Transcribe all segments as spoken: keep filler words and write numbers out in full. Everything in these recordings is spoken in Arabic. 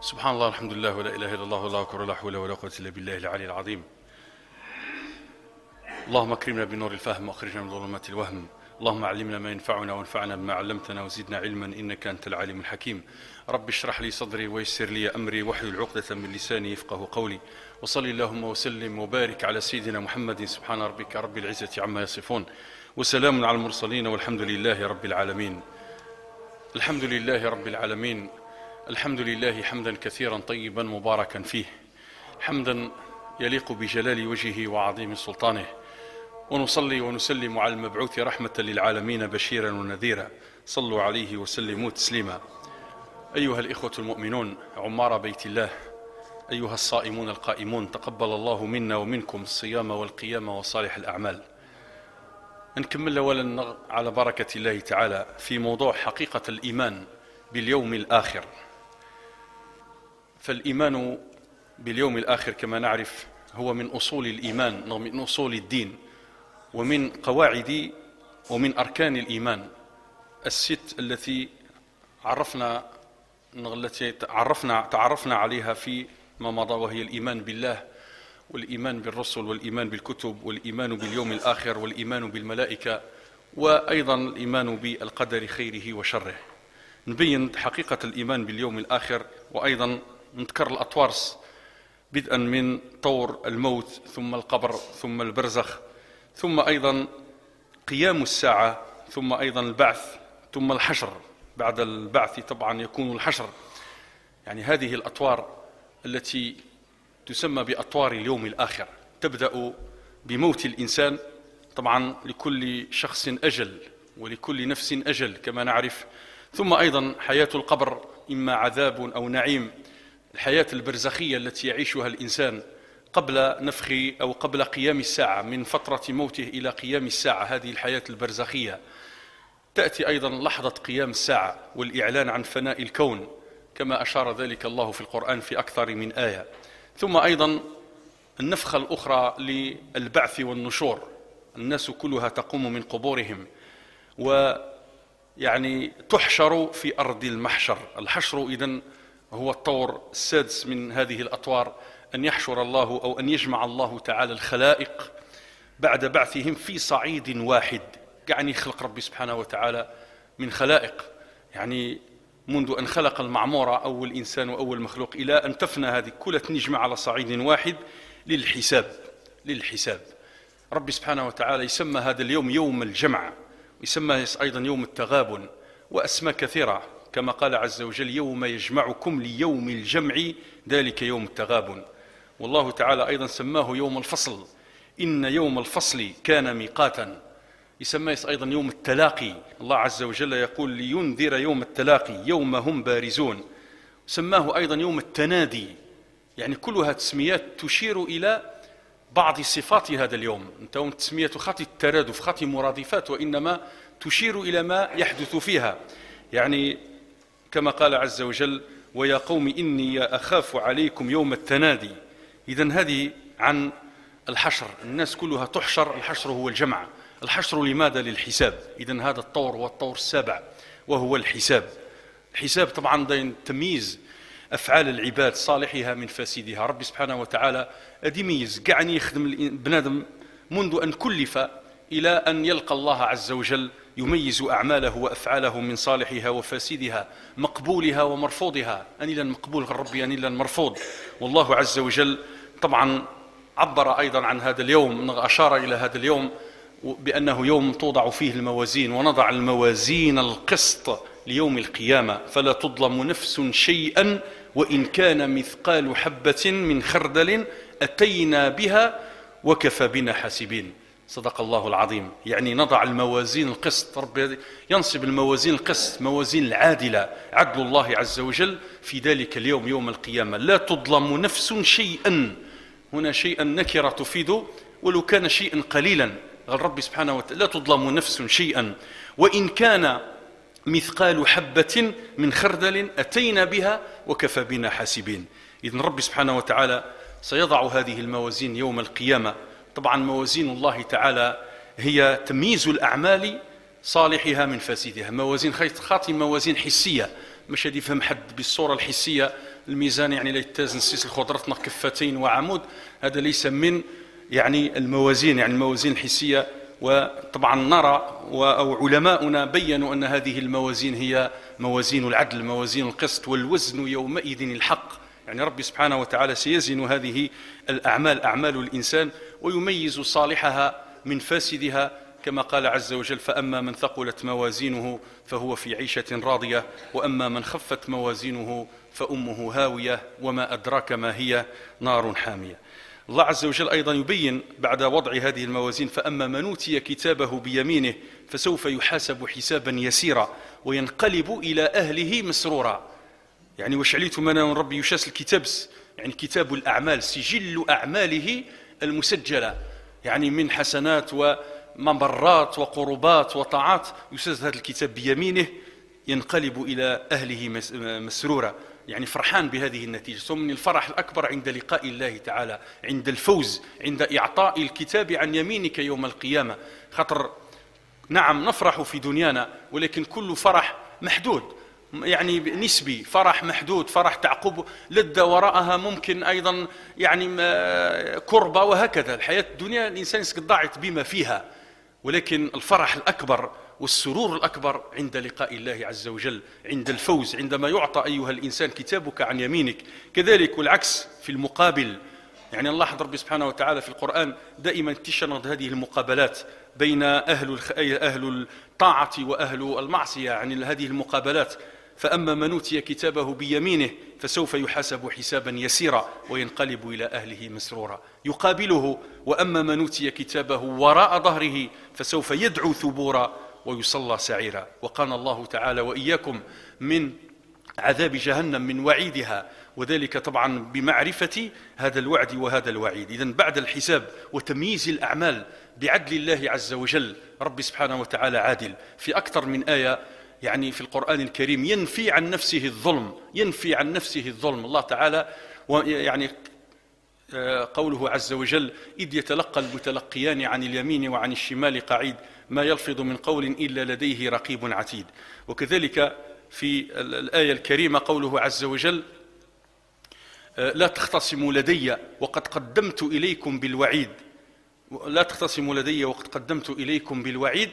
سبحان الله، الحمد لله، ولا إله إلا الله، والله أكبر، لا حول ولا قوة إلا بالله العلي العظيم. اللهم اكرمنا بنور الفهم واخرجنا من ظلمات الوهم. اللهم علمنا ما ينفعنا وانفعنا بما علمتنا وزدنا علما إنك أنت العليم الحكيم. رب اشرح لي صدري ويسر لي أمري واحلل عقدة من لساني يفقه قولي. وصل اللهم وسلم وبارك على سيدنا محمد. سبحان ربك رب العزة عما يصفون، وسلام على المرسلين، والحمد لله رب العالمين. الحمد لله رب العالمين. الحمد لله حمدا كثيرا طيبا مباركا فيه، حمدا يليق بجلال وجهه وعظيم سلطانه. ونصلي ونسلم على المبعوث رحمة للعالمين بشيرا ونذيرا. صلوا عليه وسلموا تسليما. أيها الإخوة المؤمنون عمار بيت الله، أيها الصائمون القائمون، تقبل الله منا ومنكم الصيام والقيام وصالح الأعمال. نكمل أولا على بركة الله تعالى في موضوع حقيقة الإيمان باليوم الآخر. فالإيمان باليوم الآخر كما نعرف هو من أصول الإيمان ومن أصول الدين ومن قواعد ومن أركان الإيمان الست التي عرفنا التي تعرفنا تعرفنا عليها في ما مضى، وهي الإيمان بالله والإيمان بالرسل والإيمان بالكتب والإيمان باليوم الآخر والإيمان بالملائكة، وأيضا الإيمان بالقدر خيره وشره. نبين حقيقة الإيمان باليوم الآخر، وأيضا نذكر الأطوار بدءا من طور الموت ثم القبر ثم البرزخ ثم أيضا قيام الساعة ثم أيضا البعث ثم الحشر. بعد البعث طبعا يكون الحشر. يعني هذه الأطوار التي تسمى بأطوار اليوم الآخر تبدأ بموت الإنسان. طبعا لكل شخص أجل ولكل نفس أجل كما نعرف. ثم أيضا حياة القبر، إما عذاب أو نعيم. الحياة البرزخية التي يعيشها الإنسان قبل نفخ أو قبل قيام الساعة، من فترة موته إلى قيام الساعة، هذه الحياة البرزخية. تأتي أيضا لحظة قيام الساعة والإعلان عن فناء الكون كما أشار ذلك الله في القرآن في أكثر من آية. ثم أيضا النفخة الأخرى للبعث والنشور، الناس كلها تقوم من قبورهم ويعني تحشر في أرض المحشر. الحشر إذن هو الطور السادس من هذه الأطوار، أن يحشر الله أو أن يجمع الله تعالى الخلائق بعد بعثهم في صعيد واحد. يعني خلق ربي سبحانه وتعالى من خلائق، يعني منذ أن خلق المعمورة أول إنسان وأول مخلوق إلى أن تفنى هذه كلها تنجمع على صعيد واحد للحساب. للحساب ربي سبحانه وتعالى يسمى هذا اليوم يوم الجمع، ويسمى أيضا يوم التغابن، وأسماء كثيرة كما قال عز وجل: يوم يجمعكم ليوم الجمع ذلك يوم التغابن. والله تعالى أيضا سماه يوم الفصل، إن يوم الفصل كان ميقاتا. يسمى أيضا يوم التلاقي، الله عز وجل يقول: لينذر يوم التلاقي يوم هم بارزون. سماه أيضا يوم التنادي. يعني كلها تسميات تشير إلى بعض صفات هذا اليوم. انت تسمية خاطي الترادف خاطي مرادفات، وإنما تشير إلى ما يحدث فيها. يعني كما قال عز وجل: ويا قوم إني أخاف عليكم يوم التنادي. إذن هذه عن الحشر، الناس كلها تحشر. الحشر هو الجمع. الحشر لماذا؟ للحساب. إذن هذا الطور هو الطور السابع وهو الحساب. الحساب طبعا ده تمييز أفعال العباد صالحها من فاسدها. ربي سبحانه وتعالى أدي ميز قاعني يخدم بنادم منذ أن كلف إلى أن يلقى الله عز وجل، يميز أعماله وأفعاله من صالحها وفاسدها، مقبولها ومرفوضها. أن إلى مقبول ربي أن إلى مرفوض. والله عز وجل طبعا عبر أيضا عن هذا اليوم، أشار إلى هذا اليوم بأنه يوم توضع فيه الموازين: ونضع الموازين القسط ليوم القيامة فلا تظلم نفس شيئا وإن كان مثقال حبة من خردل أتينا بها وكفى بنا حاسبين. صدق الله العظيم. يعني نضع الموازين القسط، رب ينصب الموازين القسط، موازين العادلة، عدل الله عز وجل في ذلك اليوم يوم القيامة. لا تظلم نفس شيئا، هنا شيئا نكرة تفيد ولو كان شيئا قليلا. الرب سبحانه وتعالى: لا تظلم نفس شيئا وإن كان مثقال حبة من خردل أتينا بها وكفى بنا حاسبين. إذن رب سبحانه وتعالى سيضع هذه الموازين يوم القيامة. طبعا موازين الله تعالى هي تمييز الأعمال صالحها من فاسدها. موازين خاطي موازين حسية، مش هدي يفهم حد بالصورة الحسية الميزان يعني لا يتزن سيس الخضرة كفتين وعمود، هذا ليس من يعني الموازين، يعني الموازين الحسية. وطبعا نرى أو علماؤنا بيّنوا أن هذه الموازين هي موازين العدل، موازين القسط، والوزن يومئذ الحق. يعني ربي سبحانه وتعالى سيزن هذه الأعمال، أعمال الإنسان، ويميز صالحها من فاسدها، كما قال عز وجل: فأما من ثقلت موازينه فهو في عيشة راضية، وأما من خفت موازينه فأمه هاوية، وما أدراك ما هي، نار حامية. الله عز وجل أيضا يبين بعد وضع هذه الموازين: فأما من أوتي كتابه بيمينه فسوف يحاسب حسابا يسيرا وينقلب إلى أهله مسرورا. يعني واش عليتم أنا من ربي يشاس الكتاب، يعني كتاب الأعمال، سجل أعماله المسجلة، يعني من حسنات ومبرات وقربات وطاعات، يساس هذا الكتاب بيمينه، ينقلب إلى أهله مسرورا، يعني فرحان بهذه النتيجة. ثم الفرح الأكبر عند لقاء الله تعالى، عند الفوز، عند إعطاء الكتاب عن يمينك يوم القيامة. خطر نعم نفرح في دنيانا، ولكن كل فرح محدود، يعني نسبي، فرح محدود، فرح تعقب لذة وراءها ممكن أيضا يعني كربة، وهكذا الحياة الدنيا الإنسان ضاعت بما فيها. ولكن الفرح الأكبر والسرور الأكبر عند لقاء الله عز وجل، عند الفوز، عندما يعطى أيها الإنسان كتابك عن يمينك. كذلك والعكس في المقابل، يعني الله ربي سبحانه وتعالى في القرآن دائما تشرد هذه المقابلات بين أهل أهل الطاعة وأهل المعصية، يعني هذه المقابلات: فأما من أوتي كتابه بيمينه فسوف يحاسب حسابا يسيرا وينقلب إلى أهله مسرورا. يقابله: وأما من أوتي كتابه وراء ظهره فسوف يدعو ثبورا ويصلى سعيرا. وقال الله تعالى وإياكم من عذاب جهنم، من وعيدها، وذلك طبعا بمعرفة هذا الوعد وهذا الوعيد. إذن بعد الحساب وتمييز الأعمال بعدل الله عز وجل، ربي سبحانه وتعالى عادل في أكثر من آية يعني في القرآن الكريم، ينفي عن نفسه الظلم، ينفي عن نفسه الظلم الله تعالى. يعني قوله عز وجل: إذ يتلقى المتلقيان عن اليمين وعن الشمال قعيد ما يلفظ من قول إلا لديه رقيب عتيد. وكذلك في الآية الكريمة قوله عز وجل: لا تختصموا لدي وقد قدمت إليكم بالوعيد، لا تختصموا لدي وقد قدمت إليكم بالوعيد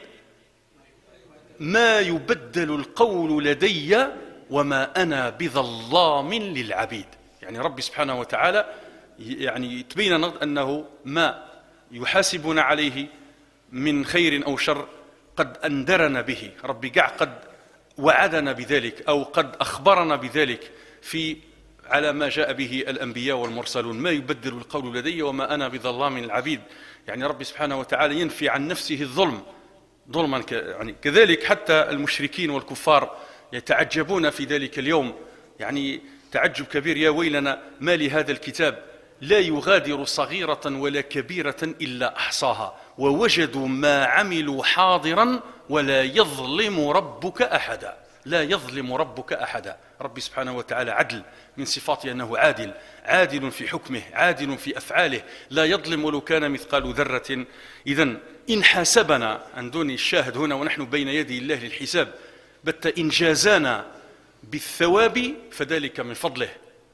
ما يبدل القول لدي وما أنا بظلام للعبيد. يعني ربي سبحانه وتعالى يعني تبين أنه ما يحاسبنا عليه من خير أو شر قد أنذرنا به، ربي قاع قد وعدنا بذلك أو قد أخبرنا بذلك في على ما جاء به الأنبياء والمرسلون: ما يبدل القول لدي وما أنا بظلام العبيد. يعني ربي سبحانه وتعالى ينفي عن نفسه الظلم ظلما، يعني كذلك حتى المشركين والكفار يتعجبون في ذلك اليوم، يعني تعجب كبير: يا ويلنا ما لهذا الكتاب لا يغادر صغيرة ولا كبيرة إلا أحصاها ووجدوا ما عملوا حاضرا ولا يظلم ربك أحدا. لا يظلم ربك أحدا. ربي سبحانه وتعالى عدل، من صفاته أنه عادل، عادل في حكمه، عادل في أفعاله، لا يظلم ولو كان مثقال ذرة. إذن إن حاسبنا، عن دون الشاهد هنا ونحن بين يدي الله للحساب، بت إن جازانا بالثواب فذلك من فضله،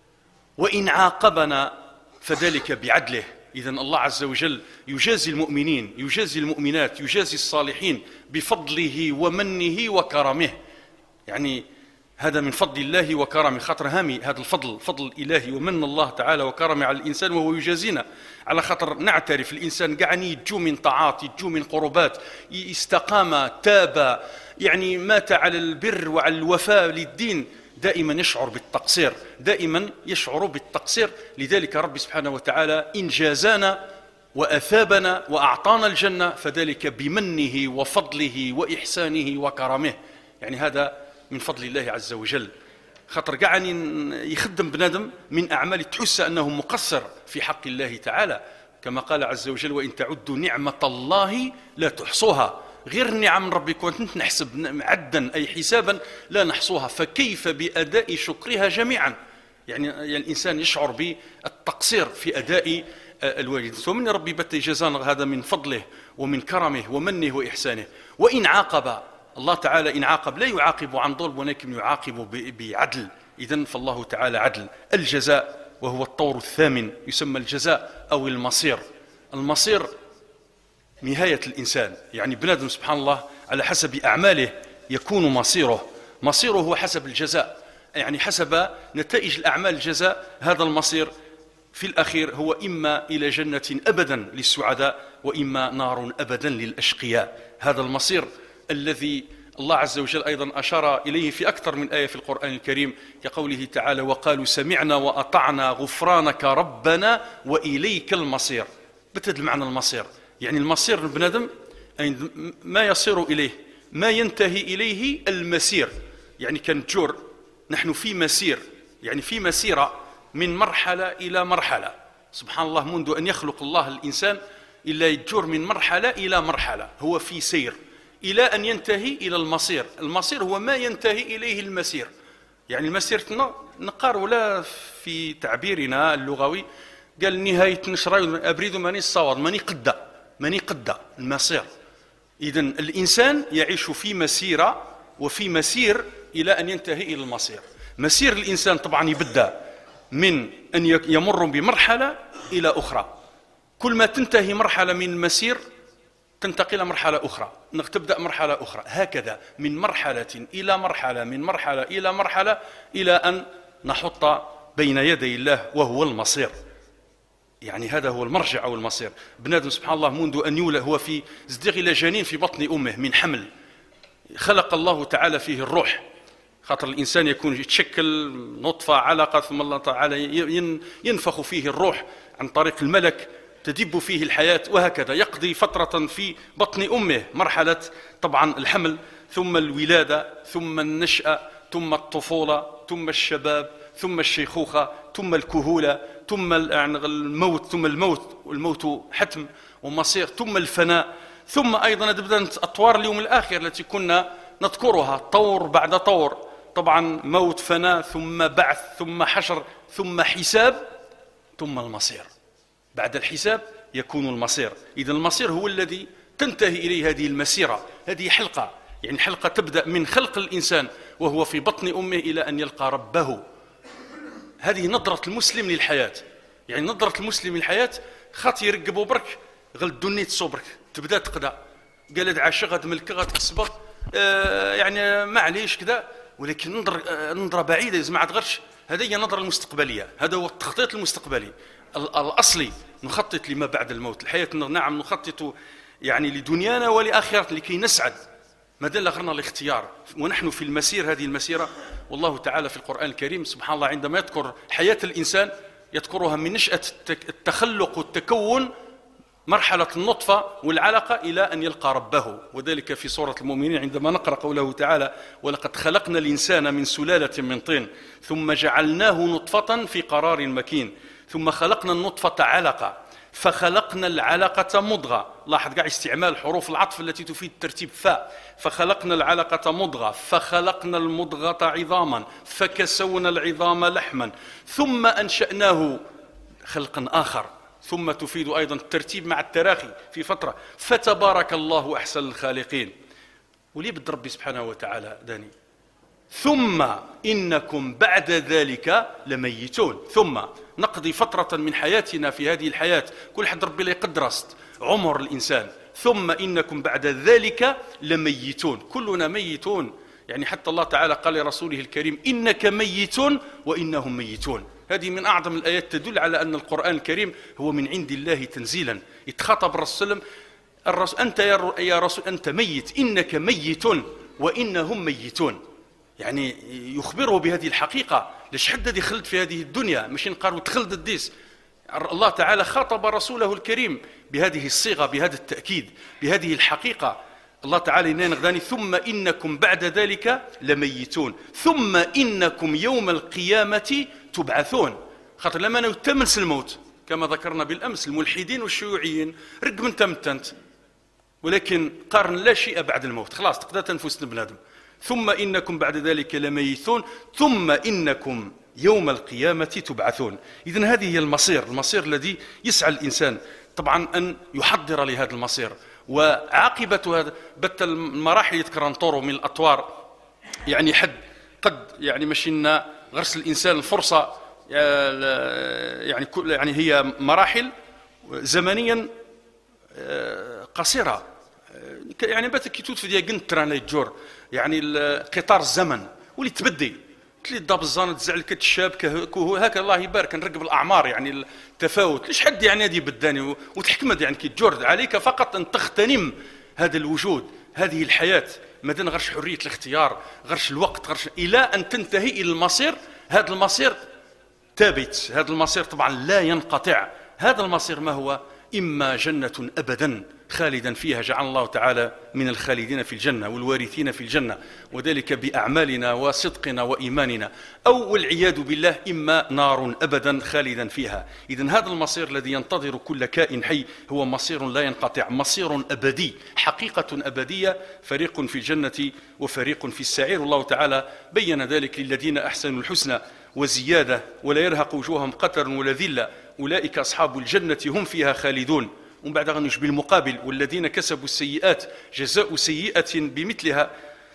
وإن عاقبنا فذلك بعدله. إذن الله عز وجل يجازي المؤمنين، يجازي المؤمنات، يجازي الصالحين بفضله ومنه وكرمه. يعني هذا من فضل الله وكرمه، خاطر هامي هذا الفضل، فضل إلهي ومن الله تعالى وكرمه على الإنسان، وهو يجازينا على خاطر نعترف الإنسان قاعني يجو من طاعات، يجو من قربات، استقام، تاب، يعني مات على البر وعلى الوفاء للدين، دائما يشعر بالتقصير، دائما يشعر بالتقصير. لذلك ربي سبحانه وتعالى إن جازانا وأثابنا وأعطانا الجنة فذلك بمنه وفضله وإحسانه وكرمه. يعني هذا من فضل الله عز وجل. خاطر قاعني يخدم بنادم من أعمال تحس أنه مقصر في حق الله تعالى، كما قال عز وجل: وإن تعدوا نعمة الله لا تحصوها. غير النعم من ربي كنت نحسب عدا أي حسابا لا نحصوها، فكيف بأداء شكرها جميعا؟ يعني, يعني الإنسان يشعر بالتقصير في أداء الواجب. ثم ربي بت جزانا هذا من فضله ومن كرمه ومنه وإحسانه. وإن عاقب الله تعالى، إن عاقب لا يعاقب عن ظلم ولكن يعاقب بعدل، إذن فالله تعالى عدل. الجزاء وهو الطور الثامن يسمى الجزاء أو المصير. المصير نهاية الإنسان، يعني بنادم سبحان الله على حسب أعماله يكون مصيره. مصيره هو حسب الجزاء، يعني حسب نتائج الأعمال الجزاء. هذا المصير في الأخير هو إما إلى جنة أبدا للسعداء وإما نار أبدا للأشقياء. هذا المصير الذي الله عز وجل أيضا أشار إليه في أكثر من آية في القرآن الكريم كقوله تعالى: وقالوا سمعنا وأطعنا غفرانك ربنا وإليك المصير. بتد المعنى المصير، يعني المصير البنادم ما يصير إليه، ما ينتهي إليه المسير. يعني كان تجور نحن في مسير، يعني في مسيرة من مرحلة إلى مرحلة. سبحان الله، منذ أن يخلق الله الإنسان إلا يتجور من مرحلة إلى مرحلة، هو في سير إلى أن ينتهي إلى المصير. المصير هو ما ينتهي إليه المسير. يعني المسير نقار ولا في تعبيرنا اللغوي قال نهاية نشرة أبريد ماني الصواد ماني قدة ماني قدة المصير. إذن الإنسان يعيش في مسيرة وفي مسير إلى أن ينتهي إلى المصير. مسير الإنسان طبعا يبدأ من أن يمر بمرحلة إلى أخرى، كل ما تنتهي مرحلة من المسير تنتقل إلى مرحلة أخرى، تبدأ مرحلة أخرى، هكذا من مرحلة إلى مرحلة، من مرحلة إلى مرحلة، إلى أن نحط بين يدي الله وهو المصير. يعني هذا هو المرجع أو المصير. بنادم سبحان الله منذ أن يولد هو في زديغ إلى جنين في بطن أمه من حمل، خلق الله تعالى فيه الروح، خاطر الإنسان يكون يتشكل نطفة علقة ثم الله تعالى ينفخ فيه الروح عن طريق الملك تدب فيه الحياة، وهكذا يقضي فترة في بطن أمه، مرحلة طبعا الحمل ثم الولادة ثم النشأة ثم الطفولة ثم الشباب ثم الشيخوخة ثم الكهولة ثم الموت ثم الموت والموت حتم ومصير ثم الفناء، ثم أيضا تبدأ أطوار اليوم الآخر التي كنا نذكرها طور بعد طور، طبعا موت فناء ثم بعث ثم حشر ثم حساب ثم المصير. بعد الحساب يكون المصير. إذن المصير هو الذي تنتهي إليه هذه المسيرة. هذه حلقة، يعني حلقة تبدأ من خلق الإنسان وهو في بطن أمه إلى أن يلقى ربه. هذه نظرة المسلم للحياة، يعني نظرة المسلم للحياة خاطر يرقبوا برك غل دنيت صبرك تبدأ تقدأ قال عاشق غد ملك غد تصبر آه يعني معليش كذا، ولكن نظر آه نظرة بعيدة إذا ما عاد. هذه هي النظرة المستقبلية، هذا هو التخطيط المستقبلي الأصلي. نخطط لما بعد الموت. الحياة نعم نخطط يعني لدنيانا ولآخرتنا لكي نسعد، ما دل غيرنا الاختيار ونحن في المسير. هذه المسيرة والله تعالى في القرآن الكريم سبحان الله عندما يذكر حياة الإنسان يذكرها من نشأة التخلق والتكون، مرحلة النطفة والعلقة إلى أن يلقى ربه. وذلك في سورة المؤمنين عندما نقرأ قوله تعالى: ولقد خلقنا الإنسان من سلالة من طين ثم جعلناه نطفة في قرار مكين ثم خلقنا النطفة علقة فخلقنا العلقة مضغة. لاحظ قاع استعمال حروف العطف التي تفيد ترتيب فاء. فخلقنا العلقة مضغة فخلقنا المضغة عظاما فكسونا العظام لحما ثم أنشأناه خلقا آخر. ثم تفيد أيضا الترتيب مع التراخي في فترة. فتبارك الله أحسن الخالقين. ولي بد ربي سبحانه وتعالى داني ثم إنكم بعد ذلك لميتون. ثم نقضي فترة من حياتنا في هذه الحياة، كل حد ربي لا يقدر عمر الإنسان. ثم إنكم بعد ذلك لميتون، كلنا ميتون. يعني حتى الله تعالى قال لرسوله الكريم: إنك ميت وإنهم ميتون. هذه من أعظم الآيات تدل على أن القرآن الكريم هو من عند الله تنزيلا. يتخاطب الرسول الرسول أنت يا رسول أنت ميت، إنك ميت وإنهم ميتون. يعني يخبره بهذه الحقيقة. ليش حد خلد في هذه الدنيا مش نقارو تخلد الديس. الله تعالى خاطب رسوله الكريم بهذه الصيغة، بهذا التأكيد، بهذه الحقيقة. الله تعالى ينغداني ثم إنكم بعد ذلك لميتون ثم إنكم يوم القيامة تبعثون. خاطر لما نتمنس الموت كما ذكرنا بالأمس الملحدين والشيوعيين رق من تمتنت، ولكن قارن لا شيء بعد الموت، خلاص تقدر تنفس بنادم. ثم إنكم بعد ذلك لميتون ثم إنكم يوم القيامة تبعثون. إذن هذه هي المصير، المصير الذي يسعى الإنسان طبعا أن يحضر لهذا المصير. وعاقبة هذا بت المراحل يذكر نطور من الأطوار، يعني حد قد يعني مشينا غرس الإنسان الفرصة يعني يعني هي مراحل زمنيا قصيرة، يعني بات كي توت في ديال قنتران يتجور يعني قطار الزمن واللي تبدي تلي ضاب الزان تزعل كتشاب كهو هكا الله يبارك نرقب الاعمار يعني التفاوت ليش حد يعني هذه بداني وتحكمد يعني كي تجور عليك فقط ان تغتنم هذا الوجود هذه الحياه مادام غرش حريه الاختيار غرش الوقت غرش الى ان تنتهي الى المصير. هذا المصير ثابت، هذا المصير طبعا لا ينقطع. هذا المصير ما هو؟ اما جنه ابدا خالدا فيها، جعل الله تعالى من الخالدين في الجنة والوارثين في الجنة، وذلك بأعمالنا وصدقنا وإيماننا، أو والعياذ بالله إما نار أبدا خالدا فيها. إذن هذا المصير الذي ينتظر كل كائن حي هو مصير لا ينقطع، مصير أبدي، حقيقة أبدية، فريق في الجنة وفريق في السعير. الله تعالى بين ذلك للذين أحسنوا الحسنى وزيادة ولا يرهق وجوههم قتر ولا ذلة أولئك أصحاب الجنة هم فيها خالدون. ومن بعد غنش بالمقابل والذين كسبوا السيئات جزاء سيئة بمثلها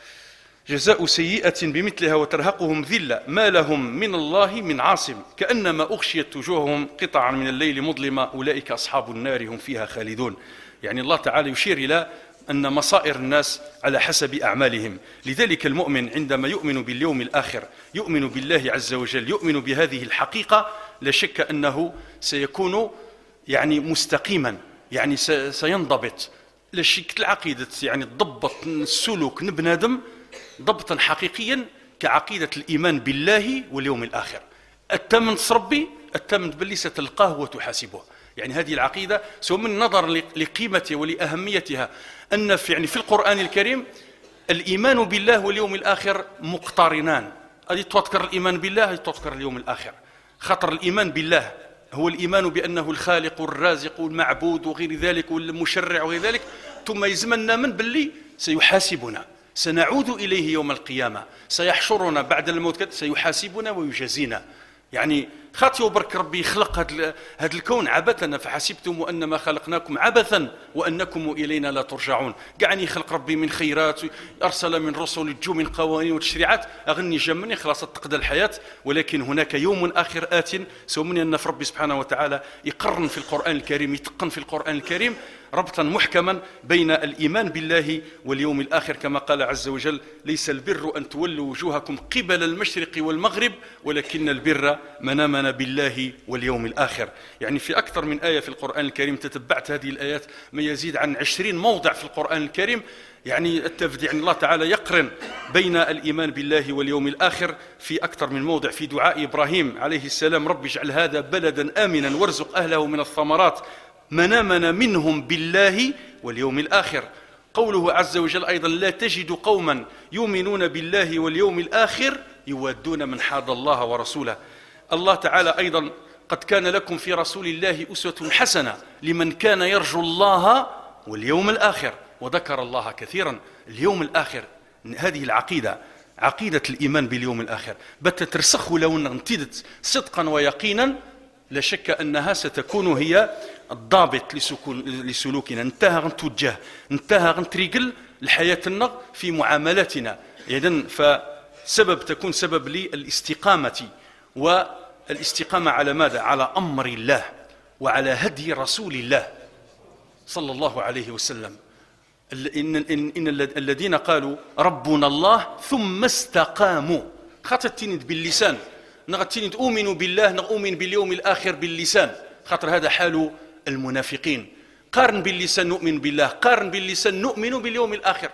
جزاء سيئة بمثلها وترهقهم ذلة ما لهم من الله من عاصم كأنما أغشيت وجوههم قطعا من الليل مظلمة أولئك أصحاب النار هم فيها خالدون. يعني الله تعالى يشير إلى أن مصائر الناس على حسب أعمالهم. لذلك المؤمن عندما يؤمن باليوم الآخر يؤمن بالله عز وجل يؤمن بهذه الحقيقة لا شك أنه سيكون يعني مستقيما، يعني سينضبط لشكل العقيدة، يعني ضبط السلوك نبنادم ضبطا حقيقيا كعقيدة الإيمان بالله واليوم الآخر. التمنت ربي التمنت باللي ستلقاه وتحاسبه. يعني هذه العقيدة سواء من نظر لقيمتها ولأهميتها أن في يعني في القرآن الكريم الإيمان بالله واليوم الآخر مقترنان. هذه تذكر الإيمان بالله هذه تذكر اليوم الآخر. خطر الإيمان بالله هو الإيمان بأنه الخالق والرازق والمعبود وغير ذلك والمشرع وغير ذلك، ثم يزمنا من باللي سيحاسبنا، سنعود إليه يوم القيامة، سيحشرنا بعد الموت، سيحاسبنا ويجازينا. يعني خاطي وبرك ربي خلق هذا الكون عبثا فحسبتم أنما خلقناكم عبثا وأنكم إلينا لا ترجعون. قعني خلق ربي من خيرات، أرسل من رسل جو من قوانين وتشريعات أغني جمني خلاص تقضى الحياة، ولكن هناك يوم آخر آت سومني أن في ربي سبحانه وتعالى يقرن في القرآن الكريم يتقن في القرآن الكريم ربطا محكما بين الإيمان بالله واليوم الآخر كما قال عز وجل ليس البر أن تولوا وجوهكم قبل المشرق والمغرب ولكن البر من آمن بالله واليوم الآخر. يعني في أكثر من آية في القرآن الكريم تتبعت هذه الآيات ما يزيد عن عشرين موضع في القرآن الكريم، يعني التفدي يعني الله تعالى يقرن بين الإيمان بالله واليوم الآخر في أكثر من موضع. في دعاء إبراهيم عليه السلام رب اجعل هذا بلدا آمنا وارزق أهله من الثمرات من آمن منهم بالله واليوم الآخر. قوله عز وجل أيضا لا تجد قوما يؤمنون بالله واليوم الآخر يوادون من حاد الله ورسوله. الله تعالى أيضا قد كان لكم في رسول الله أسوة حسنة لمن كان يرجو الله واليوم الآخر وذكر الله كثيرا. اليوم الآخر هذه العقيدة عقيدة الإيمان باليوم الآخر بتترسخ لو انتدت صدقا ويقينا لا شك أنها ستكون هي الضابط لسلوكنا. انتهى غنتوجه انتهى غنتريقل لحياتنا في معاملاتنا. إذن فسبب تكون سبب للاستقامة، والاستقامة على ماذا؟ على أمر الله وعلى هدي رسول الله صلى الله عليه وسلم. إن, إن, إن الذين قالوا ربنا الله ثم استقاموا خاطر تيند باللسان نغتيند أؤمن بالله نؤمن باليوم الآخر باللسان، خاطر هذا حال المنافقين. قارن باللسان نؤمن بالله، قارن باللسان نؤمن باليوم الآخر.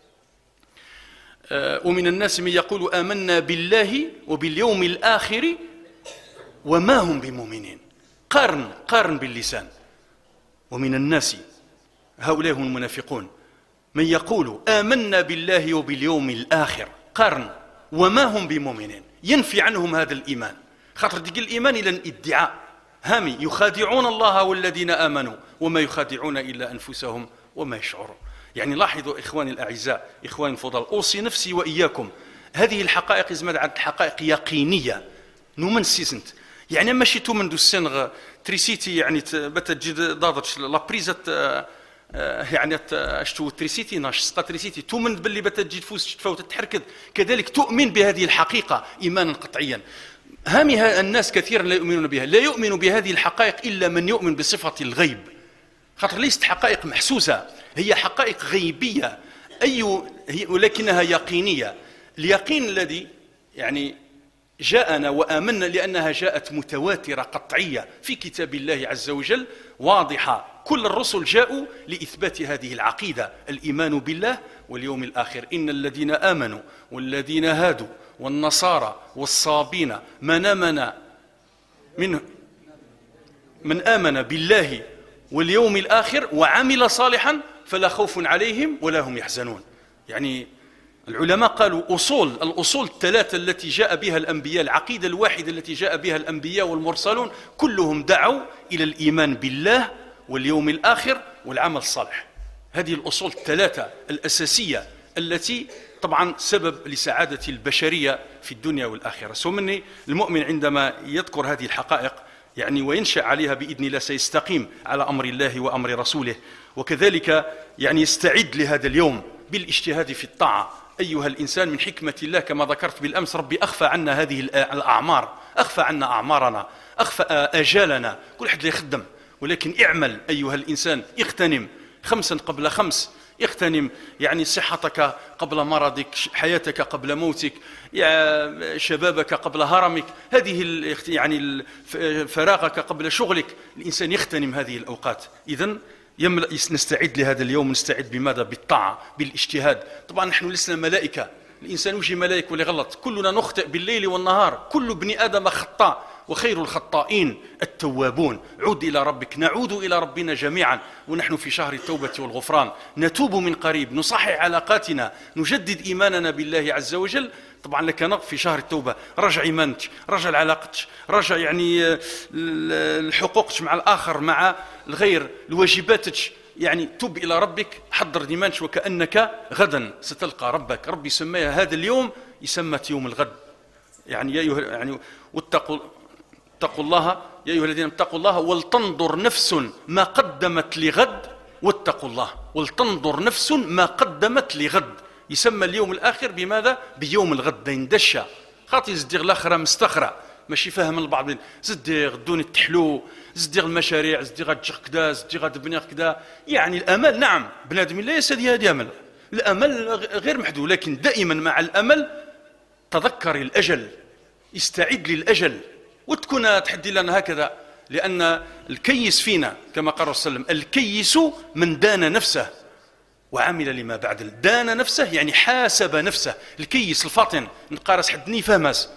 ومن الناس من يقول آمنا بالله وباليوم الآخر وما هم بمؤمنين. قارن قارن باللسان. ومن الناس هؤلاء هم المنافقون من يقول آمنا بالله وباليوم الآخر قارن وما هم بمؤمنين، ينفي عنهم هذا الإيمان، خاطر ديك الإيمان إلى ادعاء هامي يخادعون الله والذين آمنوا وما يخادعون إلا أنفسهم وما يشعرون. يعني لاحظوا إخواني الأعزاء إخواني الفضل أوصي نفسي وإياكم هذه الحقائق إزماد عند حقائق يقينية نومن سيزنت. يعني ماشي تو من دو السنغ تريسيتي يعني بتجد ضادتش لا بريزة يعني اشتو تريسيتي ناش ستا تريسيتي تؤمن باللي بتجي تفوز تتفا وتتحركض، كذلك تؤمن بهذه الحقيقة إيمانا قطعيا. هامها الناس كثيرا لا يؤمنون بها، لا يؤمن بهذه الحقائق إلا من يؤمن بصفة الغيب، خاطر ليست حقائق محسوسة، هي حقائق غيبية أي هي ولكنها يقينية. اليقين الذي يعني جاءنا وآمنا لأنها جاءت متواترة قطعية في كتاب الله عز وجل واضحة، كل الرسل جاءوا لإثبات هذه العقيدة، الإيمان بالله واليوم الآخر. إن الذين آمنوا والذين هادوا والنصارى والصابين من آمن من من آمن بالله واليوم الآخر وعمل صالحا فلا خوف عليهم ولا هم يحزنون. يعني العلماء قالوا أصول الأصول الثلاثة التي جاء بها الأنبياء، العقيدة الواحدة التي جاء بها الأنبياء والمرسلون كلهم دعوا إلى الإيمان بالله واليوم الآخر والعمل الصالح. هذه الأصول الثلاثة الأساسية التي طبعا سبب لسعادة البشرية في الدنيا والآخرة. ثم المؤمن عندما يذكر هذه الحقائق يعني وينشأ عليها بإذن الله سيستقيم على أمر الله وأمر رسوله، وكذلك يعني يستعد لهذا اليوم بالاجتهاد في الطاعة. أيها الإنسان من حكمة الله كما ذكرت بالأمس، ربي أخفى عنا هذه الأعمار، أخفى عنا أعمارنا، أخفى آجالنا، كل حد يخدم، ولكن اعمل أيها الإنسان، اغتنم خمسا قبل خمس، اغتنم يعني صحتك قبل مرضك، حياتك قبل موتك، شبابك قبل هرمك، هذه يعني فراغك قبل شغلك. الإنسان يغتنم هذه الأوقات. إذن نستعد لهذا اليوم، نستعد بماذا؟ بالطاعة، بالاجتهاد. طبعا نحن لسنا ملائكة، الإنسان وجه ملائكة ولا غلط، كلنا نخطئ بالليل والنهار، كل ابن آدم خطاء وخير الخطائين التوابون. عود إلى ربك، نعود إلى ربنا جميعا ونحن في شهر التوبة والغفران، نتوب من قريب، نصحح علاقاتنا، نجدد إيماننا بالله عز وجل. طبعا لك نقف في شهر التوبة، رجع إيمانك، رجع علاقتك، رجع يعني الحقوقك مع الآخر مع الغير، الواجباتك، يعني تب إلى ربك، حضر ديمانك وكأنك غدا ستلقى ربك. ربي سماها هذا اليوم يسمى يوم الغد. يعني يا أيها يعني واتقوا اتقوا الله يا أيها الذين اتقوا الله ولتنظر نفس ما قدمت لغد، واتقوا الله ولتنظر نفس ما قدمت لغد. يسمى اليوم الآخر بماذا؟ بيوم الغد. دين دشة خاطي زديغ الآخرة مستخرة ماشي فاهم البعض، زديغ الدوني تحلو، زديغ المشاريع، زديغ تجيغ كدا، زديغ تبني كدا. يعني الأمل نعم بنادم لا يسدي هذه أمل، الأمل غير محدود، لكن دائما مع الأمل تذكر الأجل، استعد للأجل، وتكون تحدي لنا هكذا. لأن الكيس فينا كما قال الرسول صلى الله عليه وسلم، الكيس من دان نفسه وعمل لما بعد. دان نفسه يعني حاسب نفسه. الكيس الفاطن نقارس حدني فهماس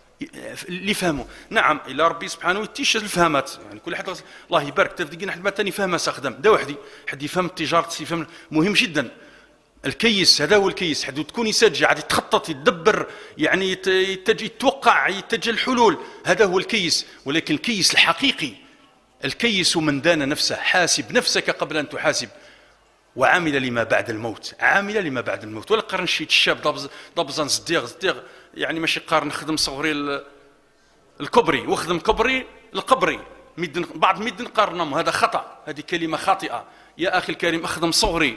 اللي فهموا نعم الى ربي سبحانه وتيش الفهمات، يعني كل حد الله يبارك تفدقين حد ما تاني فهمها سخدم دا وحدي حد يفهم التجاره يفهم، مهم جدا. الكيس هذا هو الكيس، حد تكون يسجل عاد يتخطط يتدبر، يعني يتوقع يتجه الحلول، هذا هو الكيس. ولكن الكيس الحقيقي، الكيس من دان نفسه، حاسب نفسك قبل ان تحاسب، وعامل لما بعد الموت، عامل لما بعد الموت. ولا قارن شي الشاب ضبزان صديق صديق، يعني ماشي قارن نخدم صغري الكبري وخدم كبري القبري، ميدن بعض ميدن قارنهم، هذا خطأ، هذه كلمة خاطئة. يا أخي الكريم أخدم صغري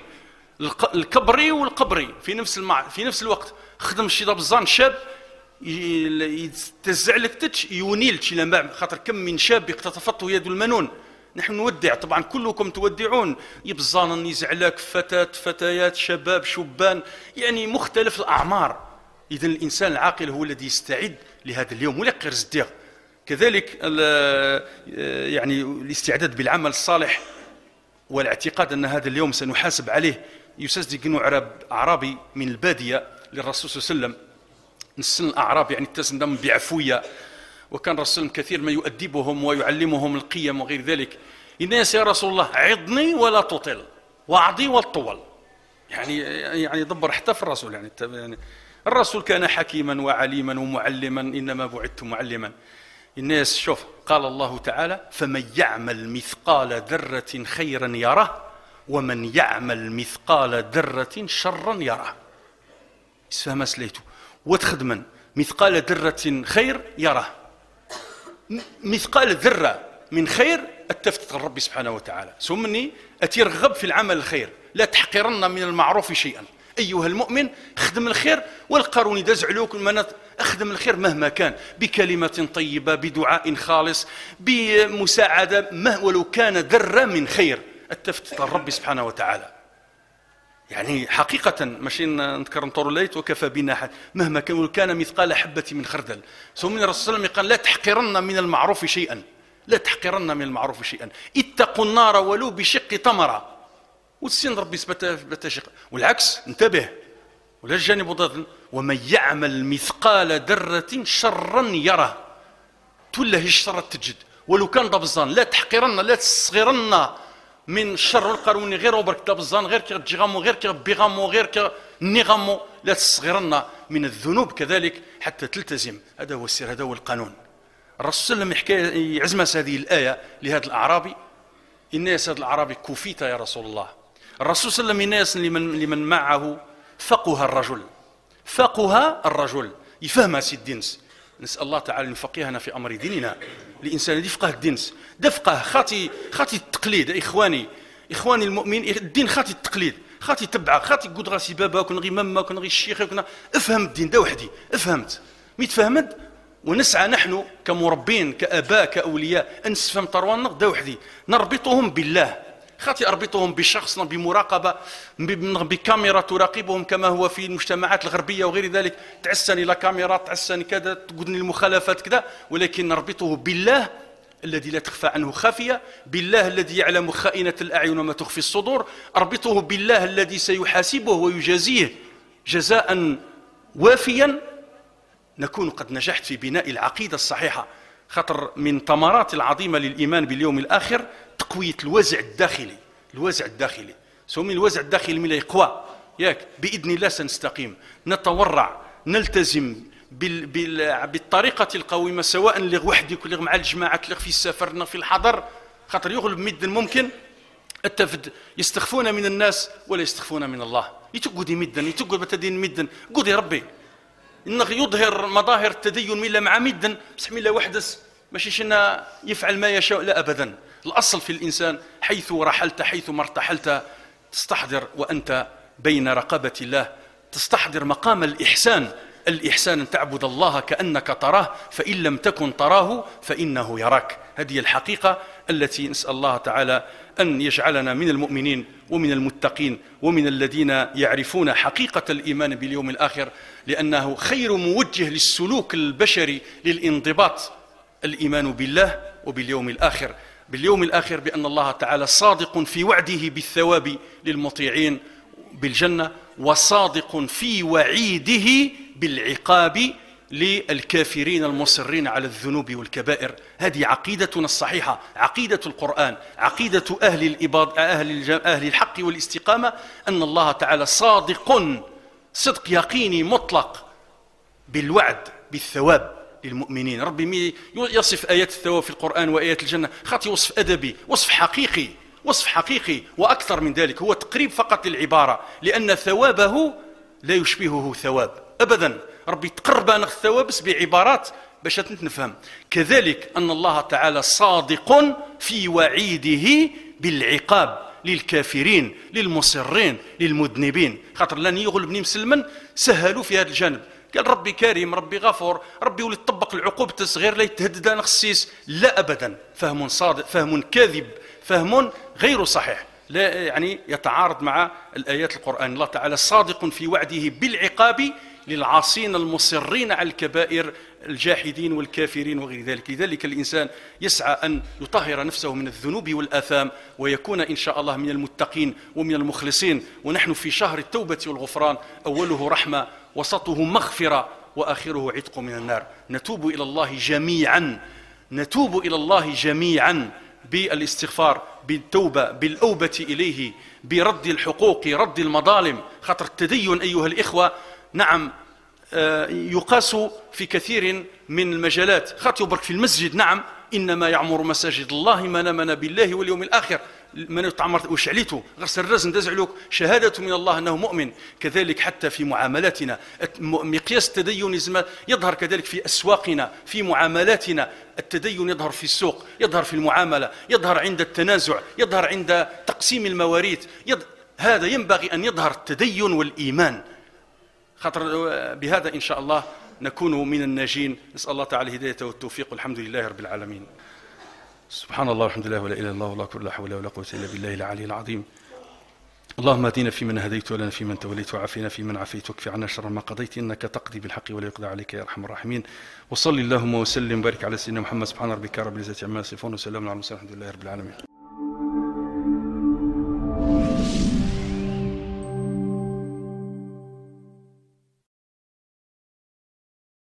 الكبري والقبري في نفس المع... في نفس الوقت. خدم شي ضبزان شاب يتزع لك تتش يونيلك لما خاطر كم من شاب اقتطفته يد المنون. نحن نودع طبعا كلكم تودعون، يبزان يزعلك فتاة فتيات شباب شبان، يعني مختلف الأعمار. إذن الإنسان العاقل هو الذي يستعد لهذا اليوم ولا يقر الزديغ. كذلك يعني الاستعداد بالعمل الصالح والاعتقاد أن هذا اليوم سنحاسب عليه. يصدق نوع أعرابي من البادية للرسول صلى الله عليه وسلم، نسن الأعراب يعني تسندم بعفوية، وكان الرسول كثير ما يؤدبهم ويعلمهم القيم وغير ذلك. الناس يا رسول الله عضني ولا تطل، وعضي والطول، يعني يعني دبر حتى في الرسول. يعني يعني الرسول كان حكيما وعليما ومعلما، إنما بعثت معلما. الناس شوف قال الله تعالى: فمن يعمل مثقال ذرة خيرا يره، ومن يعمل مثقال ذرة شرا يره. اسفهم سليتو وتخدمن مثقال ذرة خير يره، مثقال ذرة من خير اتفتت الرب سبحانه وتعالى. سمني أترغب في العمل الخير، لا تحقرن من المعروف شيئا. أيها المؤمن خدم الخير، والقارون يدز عليك المنات، أخدم الخير مهما كان، بكلمة طيبة، بدعاء خالص، بمساعدة، ما ولو كان ذرة من خير، التفت الرب سبحانه وتعالى. يعني حقيقة ماشي نذكر نطور الليت وكفى بنا حد، مهما كان ولو كان مثقال حبة من خردل. ثم الرسول صلى الله عليه وسلم قال لا تحقرن من المعروف شيئا، لا تحقرن من المعروف شيئا، اتقوا النار ولو بشق تمرة. والسين ربي ثبت شق، والعكس انتبه، ولا الجانب ضد، ومن يعمل مثقال ذرة شرا يره، تله الشر تجد ولو كان ضبزان. لا تحقرن، لا تصغرن من الشر القاروني، غير وبرك ضبزان، غير كي تجغمو، غير كي بيغمو، غير كي نغمو، لا تصغرن من الذنوب كذلك حتى تلتزم. هذا هو السر، هذا هو القانون. الرسول صلى الله عليه وسلم يحكي يعزمس هذه الآية لهذا الأعرابي، الناس هذا الأعرابي كوفيت يا رسول الله. الرسول صلى الله عليه وسلم الناس لمن, لمن معه فقه الرجل، فقه الرجل يفهم سي الدينس. نسأل الله تعالى أن يفقهنا في أمر ديننا. الإنسان يفقه الدينس، دفقه خاطي خاطي التقليد. إخواني إخواني المؤمنين، الدين خاطي التقليد، خاطي تبع، خاطي قد غاسي بابا كن غي ماما كن غي الشيخ كنا. افهم الدين ده وحدي، افهمت مي تفهمت، ونسعى نحن كمربين كآباء كأولياء أن نفهم طرواننا ده وحدي، نربطهم بالله، خاطي أربطهم بشخص بمراقبة بكاميرا تراقبهم كما هو في المجتمعات الغربية وغير ذلك، تعسني لا كاميرا، تعسني كذا، تقولني المخالفات كذا، ولكن نربطه بالله الذي لا تخفى عنه خافية، بالله الذي يعلم خائنة الأعين وما تخفي الصدور، أربطه بالله الذي سيحاسبه ويجازيه جزاء وافيا. نكون قد نجحت في بناء العقيدة الصحيحة. خطر من ثمرات العظيمة للإيمان باليوم الآخر تقوية الوازع الداخلي، الوازع الداخلي. سومي الوازع الداخلي من يقوى ياك بإذن الله سنستقيم، نتورع، نلتزم بال بال بالطريقة القويمة، سواء اللي وحدك ولا مع الجماعة، اللي في السفر في الحضر. خاطر يغلب مد ممكن التفد يستخفون من الناس ولا يستخفون من الله. يتقودي مدا، يتقود بتدين مدا، قود يا ربي إنه يظهر مظاهر التدين ملا مع مدا، بصح ملا وحدس ماشي شنا يفعل ما يشاء، لا أبدا. الأصل في الإنسان حيث رحلت، حيث ما ارتحلت، تستحضر وأنت بين رقبة الله، تستحضر مقام الإحسان. الإحسان أن تعبد الله كأنك تراه، فإن لم تكن تراه فإنه يراك. هذه الحقيقة التي نسأل الله تعالى أن يجعلنا من المؤمنين ومن المتقين ومن الذين يعرفون حقيقة الإيمان باليوم الآخر، لأنه خير موجه للسلوك البشري للانضباط الإيمان بالله وباليوم الآخر. باليوم الآخر بأن الله تعالى صادق في وعده بالثواب للمطيعين بالجنة، وصادق في وعيده بالعقاب للكافرين المصرين على الذنوب والكبائر. هذه عقيدتنا الصحيحة، عقيدة القرآن، عقيدة أهل الإباض أهل أهل الحق والاستقامة، أن الله تعالى صادق صدق يقيني مطلق بالوعد بالثواب للمؤمنين. ربي يصف آيات الثواب في القرآن وآيات الجنة، خاطي وصف أدبي، وصف حقيقي، وصف حقيقي وأكثر من ذلك، هو تقريب فقط للعبارة، لأن ثوابه لا يشبهه ثواب أبدا. ربي تقربنا الثواب بس بعبارات باش نفهم. كذلك أن الله تعالى صادق في وعيده بالعقاب للكافرين للمصرين للمذنبين. خاطر لن يغلبني مسلما سهلوا في هذا الجانب، قال ربي كريم، ربي غفور، ربي ولي تطبق العقوبة الصغير لا يتهدد انا خصيص، لا ابدا. فهم صادق، فهم كاذب، فهم غير صحيح، لا يعني يتعارض مع الآيات القرآن. الله تعالى صادق في وعده بالعقاب للعاصين المصرين على الكبائر الجاحدين والكافرين وغير ذلك. لذلك الإنسان يسعى أن يطهر نفسه من الذنوب والآثام، ويكون إن شاء الله من المتقين ومن المخلصين. ونحن في شهر التوبة والغفران، أوله رحمة، وسطه مغفرة، وآخره عتق من النار. نتوب إلى الله جميعا، نتوب إلى الله جميعا بالاستغفار، بالتوبة، بالأوبة إليه، برد الحقوق، رد المظالم. خاطر التدين أيها الإخوة نعم يقاس في كثير من المجالات. خاطر يبرك في المسجد، نعم إنما يعمر مساجد الله من آمن بالله واليوم الآخر. من يتعمر وشعليته غير سرز ندز علوك شهادة من الله أنه مؤمن. كذلك حتى في معاملاتنا مقياس التدين يظهر كذلك في أسواقنا، في معاملاتنا. التدين يظهر في السوق، يظهر في المعاملة، يظهر عند التنازع، يظهر عند تقسيم المواريث. يظهر هذا ينبغي أن يظهر التدين والإيمان. خاطر بهذا إن شاء الله نكون من الناجين. نسأل الله تعالى الهداية والتوفيق، والحمد لله رب العالمين. سبحان الله والحمد لله ولا إله إلا الله والله أكبر، لا حول ولا قوة إلا بالله العلي العظيم. اللهم اهدنا فيمن هديت، ولنا فيمن توليت، وعافنا فيمن عافيت، واكف عنا شر ما قضيت، إنك تقضي بالحق ولا يقضى عليك يا أرحم الراحمين. وصلي اللهم وسلم وبارك على سيدنا محمد. سبحان ربك رب العزة عما يصفون، وسلام على المرسلين، الحمد لله رب العالمين.